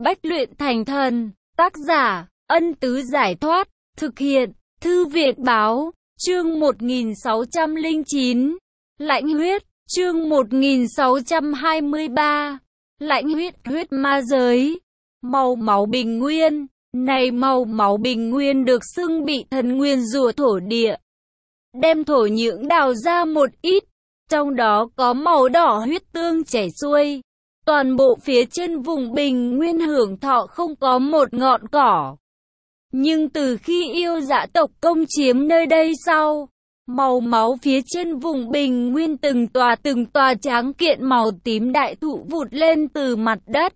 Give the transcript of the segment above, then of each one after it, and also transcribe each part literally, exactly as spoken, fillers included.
Bách luyện thành thần, tác giả, Ân Tứ Giải Thoát, thực hiện, Thư Việt Báo, chương một nghìn sáu trăm lẻ chín, Lãnh huyết, chương một nghìn sáu trăm hai mươi ba, Lãnh huyết, huyết ma giới, màu máu bình nguyên. Này màu máu bình nguyên được xưng bị thần nguyên rủa thổ địa, đem thổ nhưỡng đào ra một ít, trong đó có màu đỏ huyết tương chảy xuôi. Toàn bộ phía trên vùng bình nguyên hưởng thọ không có một ngọn cỏ. Nhưng từ khi yêu dã tộc công chiếm nơi đây sau, màu máu phía trên vùng bình nguyên từng tòa từng tòa tráng kiện màu tím đại thụ vụt lên từ mặt đất.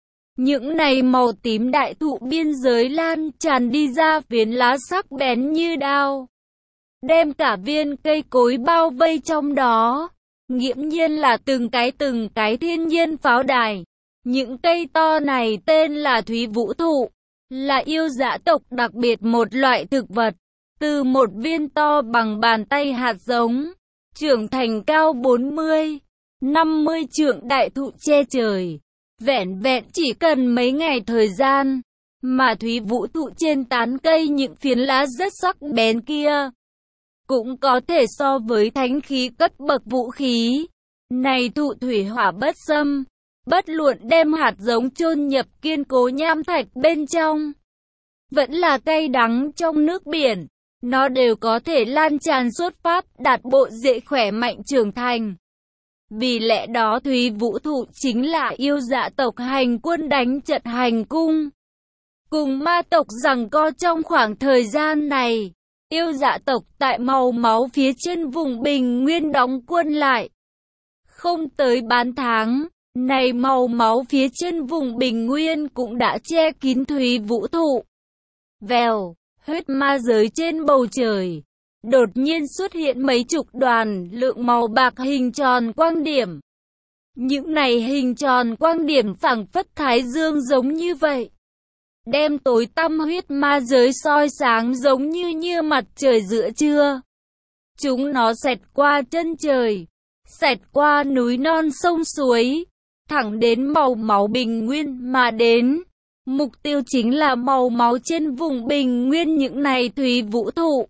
Những này màu tím đại thụ biên giới lan tràn đi ra phiến lá sắc bén như đao, đem cả viên cây cối bao vây trong đó. Nghiễm nhiên là từng cái từng cái thiên nhiên pháo đài. Những cây to này tên là Thúy Vũ Thụ, là yêu dã tộc đặc biệt một loại thực vật. Từ một viên to bằng bàn tay hạt giống, trưởng thành cao bốn mươi, năm mươi trượng đại thụ che trời. Vẹn vẹn chỉ cần mấy ngày thời gian, mà Thúy Vũ Thụ trên tán cây những phiến lá rất sắc bén kia, cũng có thể so với thánh khí cất bậc vũ khí. Này thụ thủy hỏa bất xâm, bất luận đem hạt giống chôn nhập kiên cố nham thạch bên trong, vẫn là cay đắng trong nước biển, nó đều có thể lan tràn xuất phát, đạt bộ rễ khỏe mạnh trưởng thành. Vì lẽ đó Thúy Vũ Thụ chính là yêu dã tộc hành quân đánh trận hành cung, cùng ma tộc giằng co trong khoảng thời gian này. Yêu dã tộc tại màu máu phía trên vùng bình nguyên đóng quân lại. Không tới bán tháng, này màu máu phía trên vùng bình nguyên cũng đã che kín Thúy Vũ Thụ. Vèo, huyết ma giới trên bầu trời, đột nhiên xuất hiện mấy chục đoàn lượng màu bạc hình tròn quang điểm. Những này hình tròn quang điểm phảng phất thái dương giống như vậy, đem tối tăm huyết ma giới soi sáng giống như như mặt trời giữa trưa. Chúng nó xẹt qua chân trời, xẹt qua núi non sông suối, thẳng đến màu máu bình nguyên mà đến. Mục tiêu chính là màu máu trên vùng bình nguyên những này Thúy Vũ Thụ.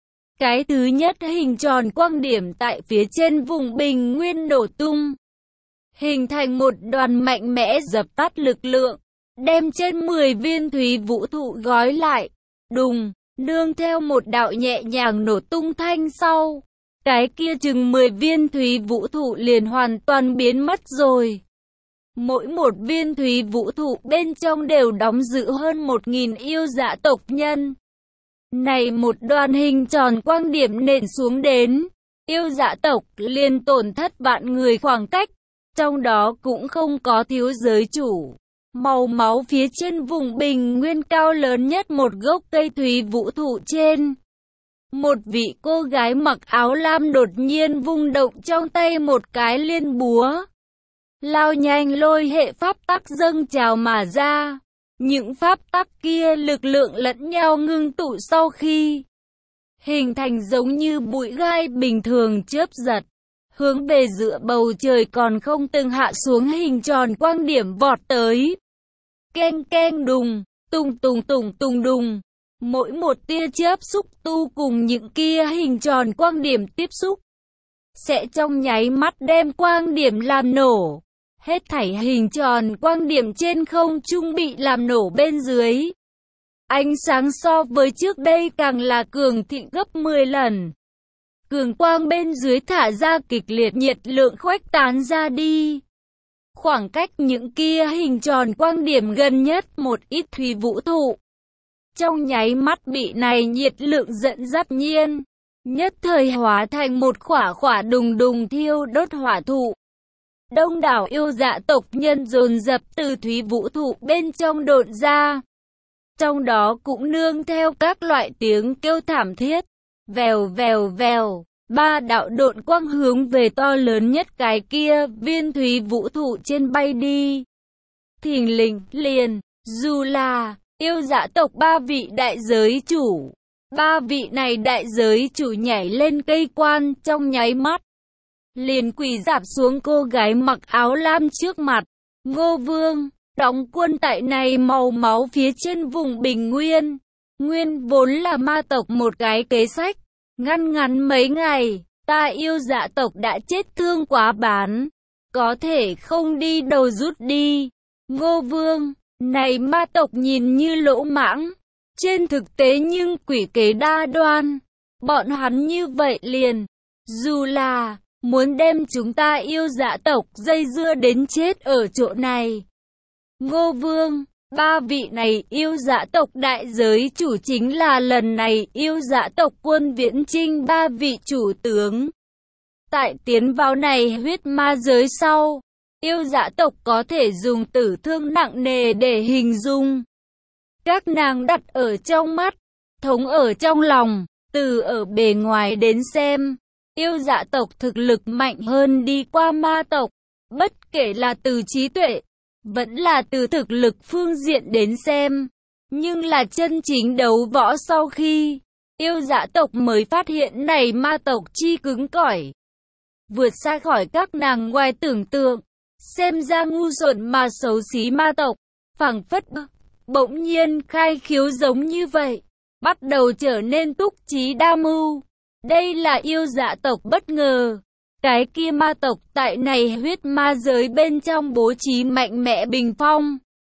Cái thứ nhất hình tròn quang điểm tại phía trên vùng bình nguyên nổ tung, hình thành một đoàn mạnh mẽ dập tắt lực lượng, đem trên mười viên Thúy Vũ Thụ gói lại. Đùng, nương theo một đạo nhẹ nhàng nổ tung thanh sau, cái kia chừng mười viên Thúy Vũ Thụ liền hoàn toàn biến mất rồi. Mỗi một viên Thúy Vũ Thụ bên trong đều đóng giữ hơn một nghìn yêu dã tộc nhân. Này một đoàn hình tròn quang điểm nện xuống đến, yêu dã tộc liền tổn thất vạn người khoảng cách, trong đó cũng không có thiếu giới chủ. Màu máu phía trên vùng bình nguyên cao lớn nhất một gốc cây Thúy Vũ Thụ trên, một vị cô gái mặc áo lam đột nhiên vung động trong tay một cái liên búa, lao nhanh lôi hệ pháp tắc dâng trào mà ra. Những pháp tắc kia lực lượng lẫn nhau ngưng tụ sau khi hình thành giống như bụi gai bình thường chớp giật, hướng về giữa bầu trời còn không từng hạ xuống hình tròn quang điểm vọt tới. Keng keng đùng, tùng tùng tùng tùng đùng. Mỗi một tia chớp xúc tu cùng những kia hình tròn quang điểm tiếp xúc, sẽ trong nháy mắt đem quang điểm làm nổ. Hết thảy hình tròn quang điểm trên không trung bị làm nổ bên dưới. Ánh sáng so với trước đây càng là cường thịnh gấp mười lần. Cường quang bên dưới thả ra kịch liệt nhiệt lượng khuếch tán ra đi. Khoảng cách những kia hình tròn quang điểm gần nhất một ít Thúy Vũ Thụ, trong nháy mắt bị này nhiệt lượng dẫn dắt nhiên, nhất thời hóa thành một khỏa khỏa đùng đùng thiêu đốt hỏa thụ. Đông đảo yêu dã tộc nhân dồn dập từ Thúy Vũ Thụ bên trong độn ra. Trong đó cũng nương theo các loại tiếng kêu thảm thiết. Vèo vèo vèo, ba đạo độn quang hướng về to lớn nhất cái kia viên Thúy Vũ Thụ trên bay đi. Thình lình liền, dù là yêu dã tộc ba vị đại giới chủ, ba vị này đại giới chủ nhảy lên cây quan trong nháy mắt, liền quỳ rạp xuống cô gái mặc áo lam trước mặt. Ngô Vương, đóng quân tại này màu máu phía trên vùng Bình Nguyên. Nguyên vốn là ma tộc một cái kế sách. Ngăn ngắn mấy ngày, ta yêu dạ tộc đã chết thương quá bán. Có thể không đi đầu rút đi. Ngô Vương, này ma tộc nhìn như lỗ mãng. Trên thực tế nhưng quỷ kế đa đoan. Bọn hắn như vậy liền. Dù là muốn đem chúng ta yêu dạ tộc dây dưa đến chết ở chỗ này. Ngô Vương, ba vị này yêu dạ tộc đại giới chủ chính là lần này yêu dạ tộc quân viễn chinh ba vị chủ tướng. Tại tiến vào này huyết ma giới sau, yêu dạ tộc có thể dùng tử thương nặng nề để hình dung. Các nàng đặt ở trong mắt, thống ở trong lòng, từ ở bề ngoài đến xem, yêu dạ tộc thực lực mạnh hơn đi qua ma tộc, bất kể là từ trí tuệ, vẫn là từ thực lực phương diện đến xem. Nhưng là chân chính đấu võ sau khi, yêu dạ tộc mới phát hiện này ma tộc chi cứng cỏi. Vượt xa khỏi các nàng ngoài tưởng tượng, xem ra ngu xuẩn mà xấu xí ma tộc, phảng phất bỗng nhiên khai khiếu giống như vậy, bắt đầu trở nên túc trí đa mưu. Đây là yêu dạ tộc bất ngờ. Cái kia ma tộc tại này huyết ma giới bên trong bố trí mạnh mẽ bình phong.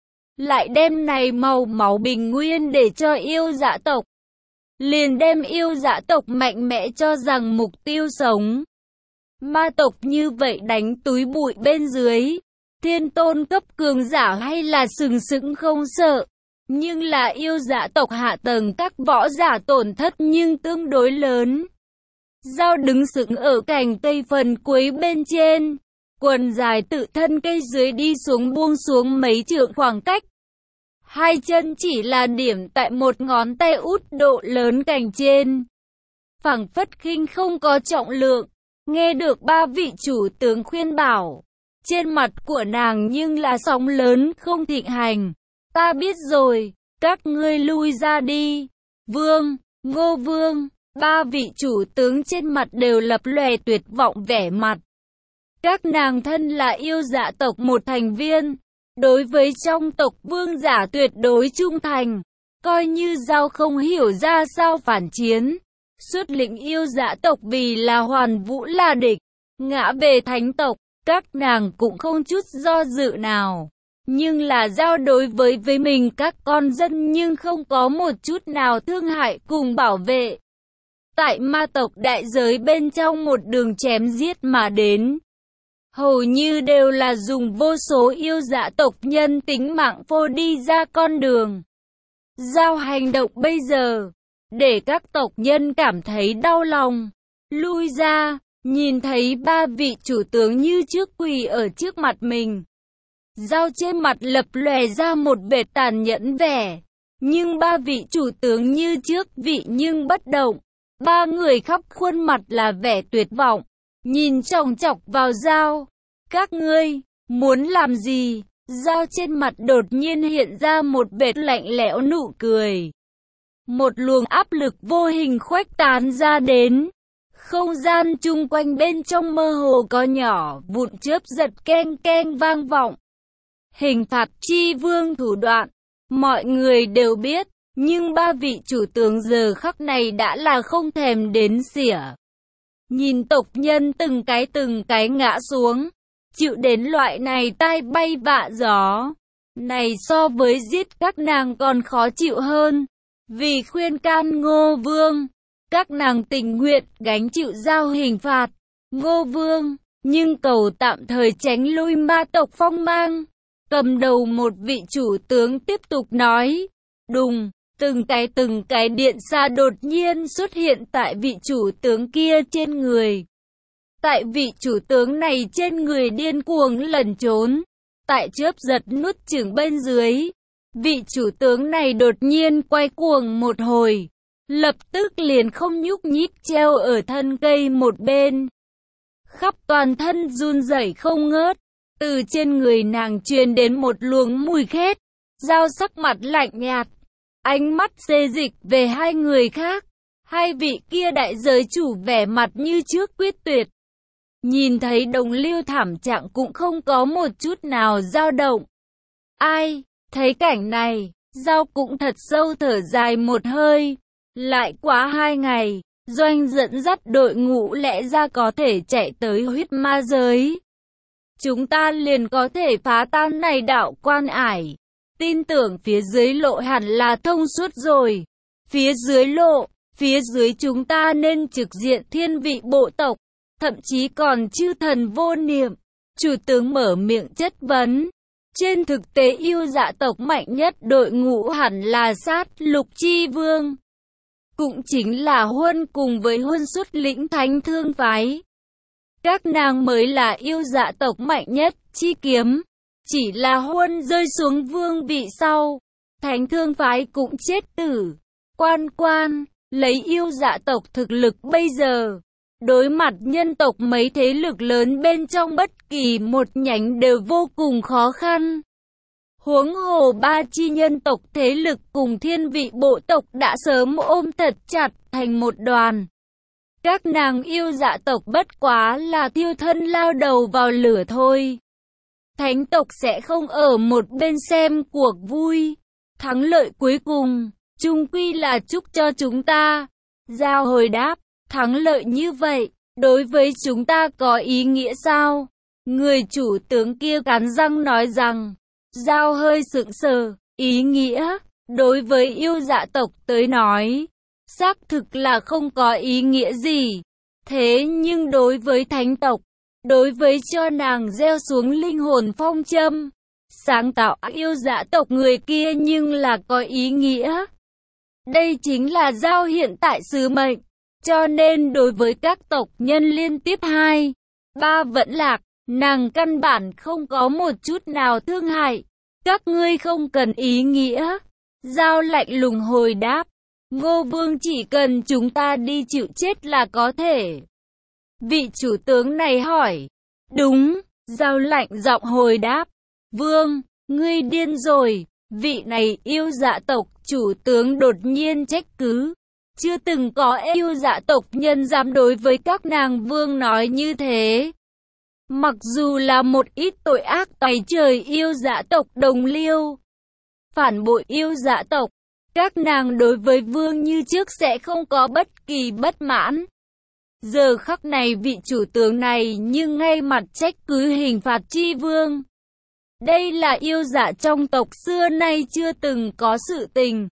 Lại đem này màu máu bình nguyên để cho yêu dạ tộc. Liền đem yêu dạ tộc mạnh mẽ cho rằng mục tiêu sống. Ma tộc như vậy đánh túi bụi bên dưới. Thiên tôn cấp cường giả hay là sừng sững không sợ. Nhưng là yêu dạ tộc hạ tầng các võ giả tổn thất nhưng tương đối lớn. Dao đứng sững ở cành cây phần cuối bên trên. Quần dài tự thân cây dưới đi xuống buông xuống mấy trượng khoảng cách. Hai chân chỉ là điểm tại một ngón tay út độ lớn cành trên. Phảng phất khinh không có trọng lượng. Nghe được ba vị chủ tướng khuyên bảo. Trên mặt của nàng nhưng là sóng lớn không thịnh hành. Ta biết rồi, các ngươi lui ra đi. Vương, Ngô Vương, ba vị chủ tướng trên mặt đều lập lòe tuyệt vọng vẻ mặt. Các nàng thân là yêu dạ tộc một thành viên. Đối với trong tộc vương giả tuyệt đối trung thành. Coi như Giao không hiểu ra sao phản chiến. Xuất lĩnh yêu dạ tộc vì là Hoàn Vũ là địch. Ngã về thánh tộc, các nàng cũng không chút do dự nào. Nhưng là Giao đối với với mình các con dân nhưng không có một chút nào thương hại cùng bảo vệ. Tại ma tộc đại giới bên trong một đường chém giết mà đến. Hầu như đều là dùng vô số yêu dạ tộc nhân tính mạng phô đi ra con đường. Giao hành động bây giờ, để các tộc nhân cảm thấy đau lòng. Lui ra, nhìn thấy ba vị chủ tướng như trước quỳ ở trước mặt mình. Giao trên mặt lập lòe ra một vệt tàn nhẫn vẻ. Nhưng ba vị chủ tướng như trước vị nhưng bất động. Ba người khắp khuôn mặt là vẻ tuyệt vọng. Nhìn chòng chọc vào Giao. Các ngươi, muốn làm gì? Giao trên mặt đột nhiên hiện ra một vệt lạnh lẽo nụ cười. Một luồng áp lực vô hình khuếch tán ra đến. Không gian chung quanh bên trong mơ hồ có nhỏ vụn chớp giật keng keng vang vọng. Hình phạt chi vương thủ đoạn, mọi người đều biết, nhưng ba vị chủ tướng giờ khắc này đã là không thèm đến xỉa. Nhìn tộc nhân từng cái từng cái ngã xuống, chịu đến loại này tai bay vạ gió. Này so với giết các nàng còn khó chịu hơn. Vì khuyên can Ngô Vương, các nàng tình nguyện gánh chịu Giao hình phạt. Ngô Vương, nhưng cầu tạm thời tránh lui ma tộc phong mang. Cầm đầu một vị chủ tướng tiếp tục nói. Đùng, từng cái từng cái điện xa đột nhiên xuất hiện tại vị chủ tướng kia trên người. Tại vị chủ tướng này trên người điên cuồng lẩn trốn. Tại chớp giật nuốt chửng bên dưới. Vị chủ tướng này đột nhiên quay cuồng một hồi. Lập tức liền không nhúc nhích treo ở thân cây một bên. Khắp toàn thân run rẩy không ngớt. Từ trên người nàng truyền đến một luồng mùi khét. Giao sắc mặt lạnh nhạt. Ánh mắt xê dịch về hai người khác. Hai vị kia đại giới chủ vẻ mặt như trước quyết tuyệt. Nhìn thấy đồng lưu thảm trạng cũng không có một chút nào dao động. Ai, thấy cảnh này, Dao cũng thật sâu thở dài một hơi. Lại quá hai ngày, Doanh dẫn dắt đội ngũ lẽ ra có thể chạy tới huyết ma giới. Chúng ta liền có thể phá tan này đạo quan ải. Tin tưởng phía dưới lộ hẳn là thông suốt rồi. Phía dưới lộ, phía dưới chúng ta nên trực diện thiên vị bộ tộc, thậm chí còn chư thần vô niệm. Chủ tướng mở miệng chất vấn. Trên thực tế yêu dạ tộc mạnh nhất đội ngũ hẳn là sát lục chi vương. Cũng chính là Huân cùng với Huân xuất lĩnh thánh thương phái. Các nàng mới là yêu dạ tộc mạnh nhất, chi kiếm. Chỉ là Huân rơi xuống vương vị sau. Thánh thương phái cũng chết tử. Quan quan, lấy yêu dạ tộc thực lực bây giờ. Đối mặt nhân tộc mấy thế lực lớn bên trong bất kỳ một nhánh đều vô cùng khó khăn. Huống hồ ba chi nhân tộc thế lực cùng thiên vị bộ tộc đã sớm ôm thật chặt thành một đoàn. Các nàng yêu dạ tộc bất quá là thiêu thân lao đầu vào lửa thôi. Thánh tộc sẽ không ở một bên xem cuộc vui. Thắng lợi cuối cùng, chung quy là chúc cho chúng ta. Dao hồi đáp, thắng lợi như vậy, đối với chúng ta có ý nghĩa sao? Người chủ tướng kia cắn răng nói rằng. Dao hơi sững sờ, ý nghĩa, đối với yêu dạ tộc tới nói, xác thực là không có ý nghĩa gì. Thế nhưng đối với thánh tộc, đối với cho nàng gieo xuống linh hồn phong châm, sáng tạo yêu dạ tộc người kia nhưng là có ý nghĩa. Đây chính là Dao hiện tại sứ mệnh, cho nên đối với các tộc nhân liên tiếp hai, ba vẫn lạc, nàng căn bản không có một chút nào thương hại. Các ngươi không cần ý nghĩa. Dao lạnh lùng hồi đáp. Ngô Vương chỉ cần chúng ta đi chịu chết là có thể. Vị chủ tướng này hỏi. Đúng, Dao lạnh giọng hồi đáp. Vương, ngươi điên rồi. Vị này yêu dạ tộc chủ tướng đột nhiên trách cứ. Chưa từng có yêu dạ tộc nhân dám đối với các nàng vương nói như thế. Mặc dù là một ít tội ác tày trời yêu dạ tộc đồng liêu, phản bội yêu dạ tộc, các nàng đối với vương như trước sẽ không có bất kỳ bất mãn. Giờ khắc này vị chủ tướng này nhưng ngay mặt trách cứ hình phạt chi vương. Đây là yêu dạ trong tộc xưa nay chưa từng có sự tình.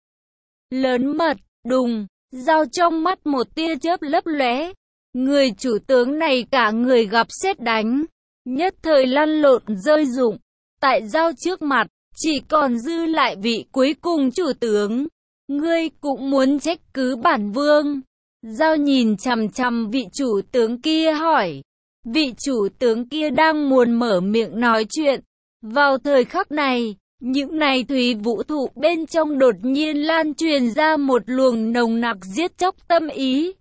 Lớn mật, đùng, Dao trong mắt một tia chớp lấp lóe. Người chủ tướng này cả người gặp sét đánh, nhất thời lăn lộn rơi rụng. Tại Dao trước mặt, chỉ còn dư lại vị cuối cùng chủ tướng. Ngươi cũng muốn trách cứ bản vương. Dao nhìn chằm chằm vị chủ tướng kia hỏi. Vị chủ tướng kia đang muốn mở miệng nói chuyện. Vào thời khắc này, những này thủy vũ thụ bên trong đột nhiên lan truyền ra một luồng nồng nặc giết chóc tâm ý.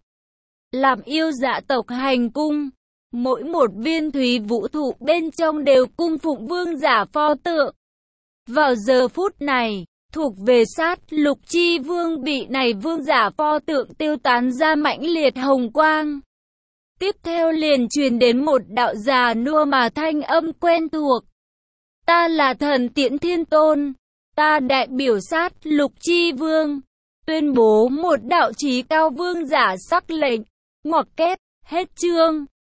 Làm yêu dạ tộc hành cung, mỗi một viên thủy vũ thụ bên trong đều cung phụng vương giả pho tượng. Vào giờ phút này, thuộc về sát lục chi vương bị này vương giả pho tượng tiêu tán ra mãnh liệt hồng quang. Tiếp theo liền truyền đến một đạo già nua mà thanh âm quen thuộc. Ta là thần Tiễn Thiên Tôn, ta đại biểu sát lục chi vương, tuyên bố một đạo chí cao vương giả sắc lệnh, ngoặc kép, hết chương.